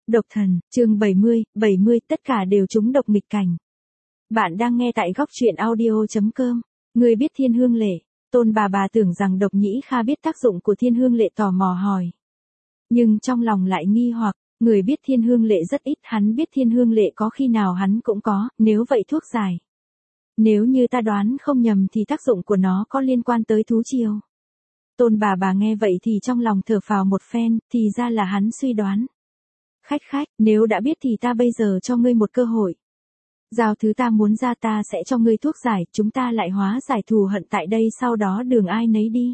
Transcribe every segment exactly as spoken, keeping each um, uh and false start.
Độc thần, chương bảy mươi, bảy mươi tất cả đều trúng độc nghịch cảnh. Bạn đang nghe tại góc truyện audio chấm com. Người biết thiên hương lệ, Tôn bà bà tưởng rằng Độc Nhĩ Kha biết tác dụng của thiên hương lệ tò mò hỏi. Nhưng trong lòng lại nghi hoặc, người biết thiên hương lệ rất ít, hắn biết thiên hương lệ có khi nào hắn cũng có, nếu vậy thuốc giải. Nếu như ta đoán không nhầm thì tác dụng của nó có liên quan tới thú triều. Tôn bà bà nghe vậy thì trong lòng thở phào một phen, thì ra là hắn suy đoán. Khách khách, nếu đã biết thì ta bây giờ cho ngươi một cơ hội. Giao thứ ta muốn ra ta sẽ cho ngươi thuốc giải, chúng ta lại hóa giải thù hận tại đây sau đó đường ai nấy đi.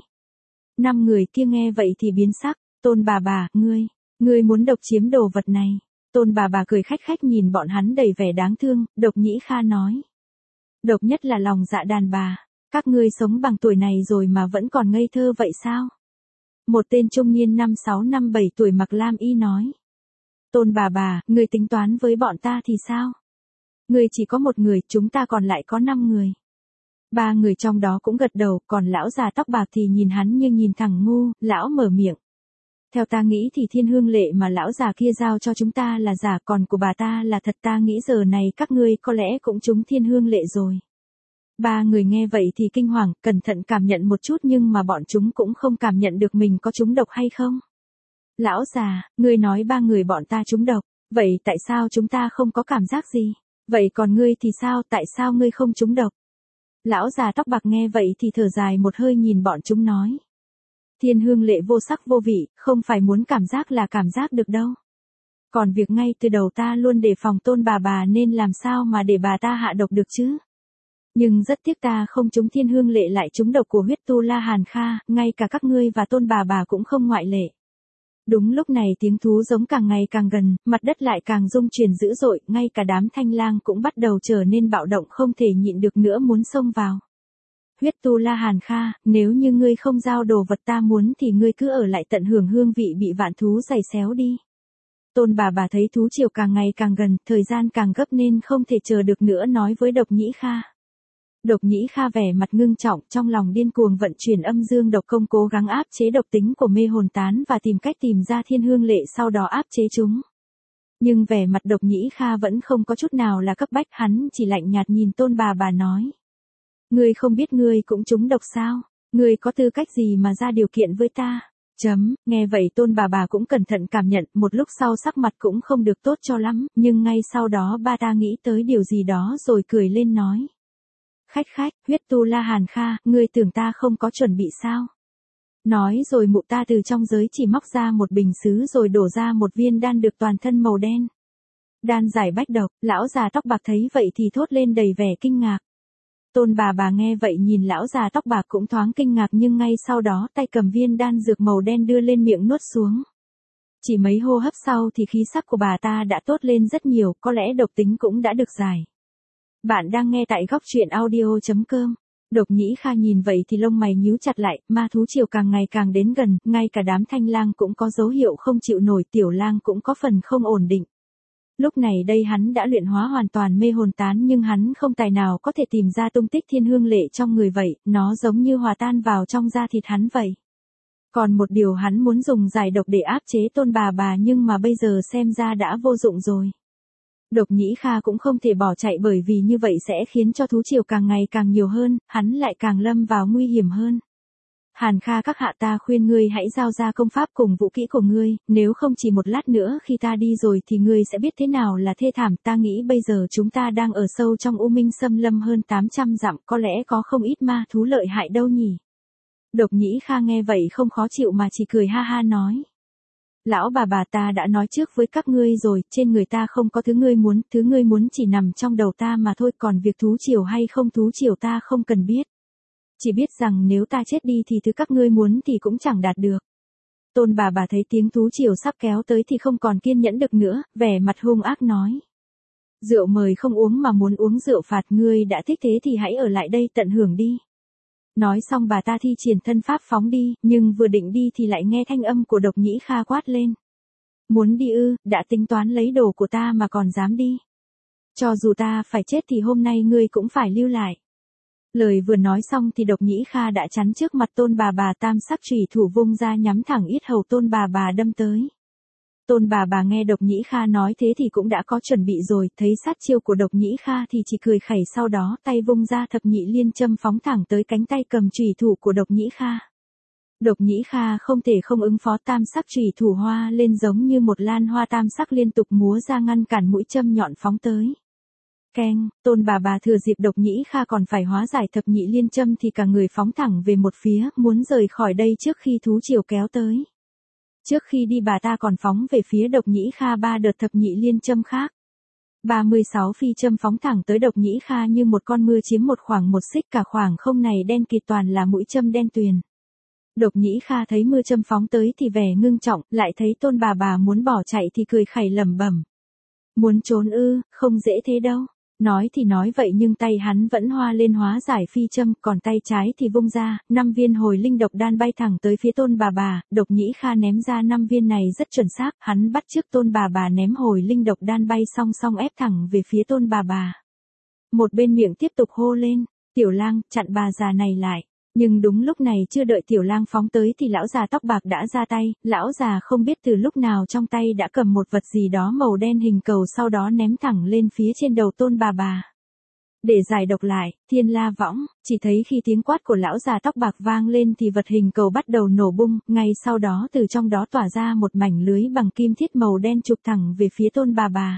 Năm người kia nghe vậy thì biến sắc, Tôn bà bà, ngươi, ngươi muốn độc chiếm đồ vật này. Tôn bà bà cười khách khách nhìn bọn hắn đầy vẻ đáng thương, Độc Nhĩ Kha nói. Độc nhất là lòng dạ đàn bà, các ngươi sống bằng tuổi này rồi mà vẫn còn ngây thơ vậy sao? Một tên trung niên năm sáu năm bảy tuổi mặc lam y nói. Tôn bà bà, người tính toán với bọn ta thì sao? Người chỉ có một người, chúng ta còn lại có năm người. Ba người trong đó cũng gật đầu, còn lão già tóc bạc thì nhìn hắn như nhìn thằng ngu, lão mở miệng. Theo ta nghĩ thì thiên hương lệ mà lão già kia giao cho chúng ta là giả, còn của bà ta là thật, ta nghĩ giờ này các ngươi có lẽ cũng trúng thiên hương lệ rồi. Ba người nghe vậy thì kinh hoàng, cẩn thận cảm nhận một chút nhưng mà bọn chúng cũng không cảm nhận được mình có trúng độc hay không. Lão già, ngươi nói ba người bọn ta trúng độc, vậy tại sao chúng ta không có cảm giác gì? Vậy còn ngươi thì sao, tại sao ngươi không trúng độc? Lão già tóc bạc nghe vậy thì thở dài một hơi nhìn bọn chúng nói. Thiên hương lệ vô sắc vô vị, không phải muốn cảm giác là cảm giác được đâu. Còn việc ngay từ đầu ta luôn đề phòng Tôn bà bà nên làm sao mà để bà ta hạ độc được chứ? Nhưng rất tiếc ta không trúng thiên hương lệ lại trúng độc của huyết tu la Hàn Kha, ngay cả các ngươi và Tôn bà bà cũng không ngoại lệ. Đúng lúc này tiếng thú giống càng ngày càng gần, mặt đất lại càng rung chuyển dữ dội, ngay cả đám thanh lang cũng bắt đầu trở nên bạo động không thể nhịn được nữa muốn xông vào. Huyết tu la Hàn Kha, nếu như ngươi không giao đồ vật ta muốn thì ngươi cứ ở lại tận hưởng hương vị bị vạn thú giày xéo đi. Tôn bà bà thấy thú triều càng ngày càng gần, thời gian càng gấp nên không thể chờ được nữa nói với Độc Nhĩ Kha. Độc Nhĩ Kha vẻ mặt ngưng trọng, trong lòng điên cuồng vận chuyển âm dương độc công cố gắng áp chế độc tính của mê hồn tán và tìm cách tìm ra thiên hương lệ sau đó áp chế chúng. Nhưng vẻ mặt Độc Nhĩ Kha vẫn không có chút nào là cấp bách, hắn chỉ lạnh nhạt nhìn Tôn bà bà nói. Ngươi không biết ngươi cũng trúng độc sao? Ngươi có tư cách gì mà ra điều kiện với ta? Chấm, nghe vậy Tôn bà bà cũng cẩn thận cảm nhận, một lúc sau sắc mặt cũng không được tốt cho lắm, nhưng ngay sau đó ba ta nghĩ tới điều gì đó rồi cười lên nói. Khách khách, huyết tu la Hàn Kha, ngươi tưởng ta không có chuẩn bị sao? Nói rồi mụ ta từ trong giới chỉ móc ra một bình sứ rồi đổ ra một viên đan được toàn thân màu đen. Đan giải bách độc, lão già tóc bạc thấy vậy thì thốt lên đầy vẻ kinh ngạc. Tôn bà bà nghe vậy nhìn lão già tóc bạc cũng thoáng kinh ngạc nhưng ngay sau đó tay cầm viên đan dược màu đen đưa lên miệng nuốt xuống. Chỉ mấy hô hấp sau thì khí sắc của bà ta đã tốt lên rất nhiều, có lẽ độc tính cũng đã được giải. Bạn đang nghe tại góc truyện audio chấm com. Độc Nhĩ Kha nhìn vậy thì lông mày nhíu chặt lại, ma thú triều càng ngày càng đến gần, ngay cả đám thanh lang cũng có dấu hiệu không chịu nổi, tiểu lang cũng có phần không ổn định. Lúc này đây hắn đã luyện hóa hoàn toàn mê hồn tán nhưng hắn không tài nào có thể tìm ra tung tích thiên hương lệ trong người vậy, nó giống như hòa tan vào trong da thịt hắn vậy. Còn một điều hắn muốn dùng giải độc để áp chế Tôn bà bà nhưng mà bây giờ xem ra đã vô dụng rồi. Độc Nhĩ Kha cũng không thể bỏ chạy bởi vì như vậy sẽ khiến cho thú triều càng ngày càng nhiều hơn, hắn lại càng lâm vào nguy hiểm hơn. Hàn Kha các hạ, ta khuyên ngươi hãy giao ra công pháp cùng vũ kỹ của ngươi, nếu không chỉ một lát nữa khi ta đi rồi thì ngươi sẽ biết thế nào là thê thảm. Ta nghĩ bây giờ chúng ta đang ở sâu trong U Minh Xâm Lâm hơn tám trăm dặm, có lẽ có không ít ma thú lợi hại đâu nhỉ. Độc Nhĩ Kha nghe vậy không khó chịu mà chỉ cười ha ha nói. Lão bà bà, ta đã nói trước với các ngươi rồi, trên người ta không có thứ ngươi muốn, thứ ngươi muốn chỉ nằm trong đầu ta mà thôi, còn việc thú triều hay không thú triều ta không cần biết. Chỉ biết rằng nếu ta chết đi thì thứ các ngươi muốn thì cũng chẳng đạt được. Tôn bà bà thấy tiếng thú triều sắp kéo tới thì không còn kiên nhẫn được nữa, vẻ mặt hung ác nói. Rượu mời không uống mà muốn uống rượu phạt, ngươi đã thích thế thì hãy ở lại đây tận hưởng đi. Nói xong bà ta thi triển thân pháp phóng đi, nhưng vừa định đi thì lại nghe thanh âm của Độc Nhĩ Kha quát lên. Muốn đi ư, đã tính toán lấy đồ của ta mà còn dám đi. Cho dù ta phải chết thì hôm nay ngươi cũng phải lưu lại. Lời vừa nói xong thì Độc Nhĩ Kha đã chắn trước mặt Tôn bà bà, tam sắc chủy thủ vung ra nhắm thẳng yết hầu Tôn bà bà đâm tới. Tôn bà bà nghe Độc Nhĩ Kha nói thế thì cũng đã có chuẩn bị rồi, thấy sát chiêu của Độc Nhĩ Kha thì chỉ cười khẩy, sau đó tay vung ra thập nhị liên châm phóng thẳng tới cánh tay cầm chùy thủ của Độc Nhĩ Kha. Độc Nhĩ Kha không thể không ứng phó, tam sắc chùy thủ hoa lên giống như một lan hoa tam sắc liên tục múa ra ngăn cản mũi châm nhọn phóng tới. Keng, Tôn bà bà thừa dịp Độc Nhĩ Kha còn phải hóa giải thập nhị liên châm thì cả người phóng thẳng về một phía, muốn rời khỏi đây trước khi thú triều kéo tới. Trước khi đi bà ta còn phóng về phía Độc Nhĩ Kha ba đợt thập nhị liên châm khác. ba mươi sáu phi châm phóng thẳng tới Độc Nhĩ Kha như một con mưa chiếm một khoảng một xích, cả khoảng không này đen kịt toàn là mũi châm đen tuyền. Độc Nhĩ Kha thấy mưa châm phóng tới thì vẻ ngưng trọng, lại thấy Tôn bà bà muốn bỏ chạy thì cười khẩy lẩm bẩm. Muốn trốn ư, không dễ thế đâu. Nói thì nói vậy nhưng tay hắn vẫn hoa lên hóa giải phi châm, còn tay trái thì vung ra, năm viên hồi linh độc đan bay thẳng tới phía Tôn bà bà. Độc Nhĩ Kha ném ra năm viên này rất chuẩn xác, hắn bắt chước Tôn bà bà ném hồi linh độc đan bay song song ép thẳng về phía Tôn bà bà. Một bên miệng tiếp tục hô lên, Tiểu Lang, chặn bà già này lại. Nhưng đúng lúc này chưa đợi Tiểu Lang phóng tới thì lão già tóc bạc đã ra tay, lão già không biết từ lúc nào trong tay đã cầm một vật gì đó màu đen hình cầu, sau đó ném thẳng lên phía trên đầu Tôn bà bà. Để giải độc lại, Thiên La Võng, chỉ thấy khi tiếng quát của lão già tóc bạc vang lên thì vật hình cầu bắt đầu nổ bung, ngay sau đó từ trong đó tỏa ra một mảnh lưới bằng kim thiết màu đen chụp thẳng về phía Tôn bà bà.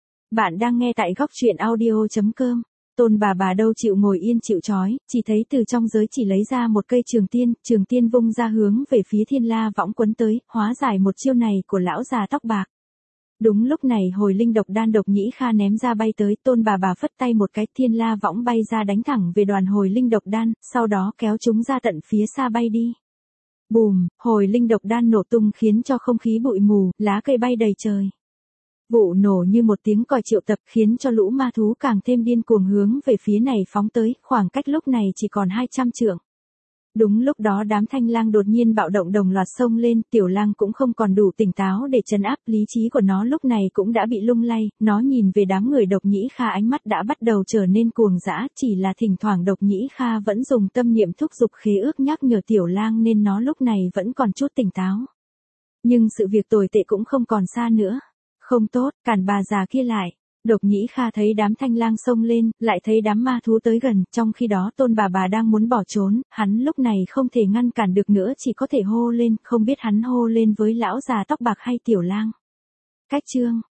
Bạn đang nghe tại góc truyện audio chấm com. Tôn bà bà đâu chịu ngồi yên chịu trói, chỉ thấy từ trong giới chỉ lấy ra một cây trường tiên, trường tiên vung ra hướng về phía Thiên La Võng quấn tới, hóa giải một chiêu này của lão già tóc bạc. Đúng lúc này hồi linh độc đan Độc Nhĩ Kha ném ra bay tới, Tôn bà bà phất tay một cái, Thiên La Võng bay ra đánh thẳng về đoàn hồi linh độc đan, sau đó kéo chúng ra tận phía xa bay đi. Bùm, hồi linh độc đan nổ tung khiến cho không khí bụi mù, lá cây bay đầy trời. Vụ nổ như một tiếng còi triệu tập khiến cho lũ ma thú càng thêm điên cuồng hướng về phía này phóng tới, khoảng cách lúc này chỉ còn hai trăm trượng. Đúng lúc đó đám thanh lang đột nhiên bạo động đồng loạt xông lên, Tiểu Lang cũng không còn đủ tỉnh táo để trấn áp, lý trí của nó lúc này cũng đã bị lung lay, nó nhìn về đám người Độc Nhĩ Kha, ánh mắt đã bắt đầu trở nên cuồng dã, chỉ là thỉnh thoảng Độc Nhĩ Kha vẫn dùng tâm niệm thúc giục khế ước nhắc nhở Tiểu Lang nên nó lúc này vẫn còn chút tỉnh táo. Nhưng sự việc tồi tệ cũng không còn xa nữa. Không tốt, cản bà già kia lại. Độc Nhĩ Kha thấy đám thanh lang xông lên, lại thấy đám ma thú tới gần, trong khi đó Tôn bà bà đang muốn bỏ trốn, hắn lúc này không thể ngăn cản được nữa, chỉ có thể hô lên, không biết hắn hô lên với lão già tóc bạc hay Tiểu Lang. Cách chương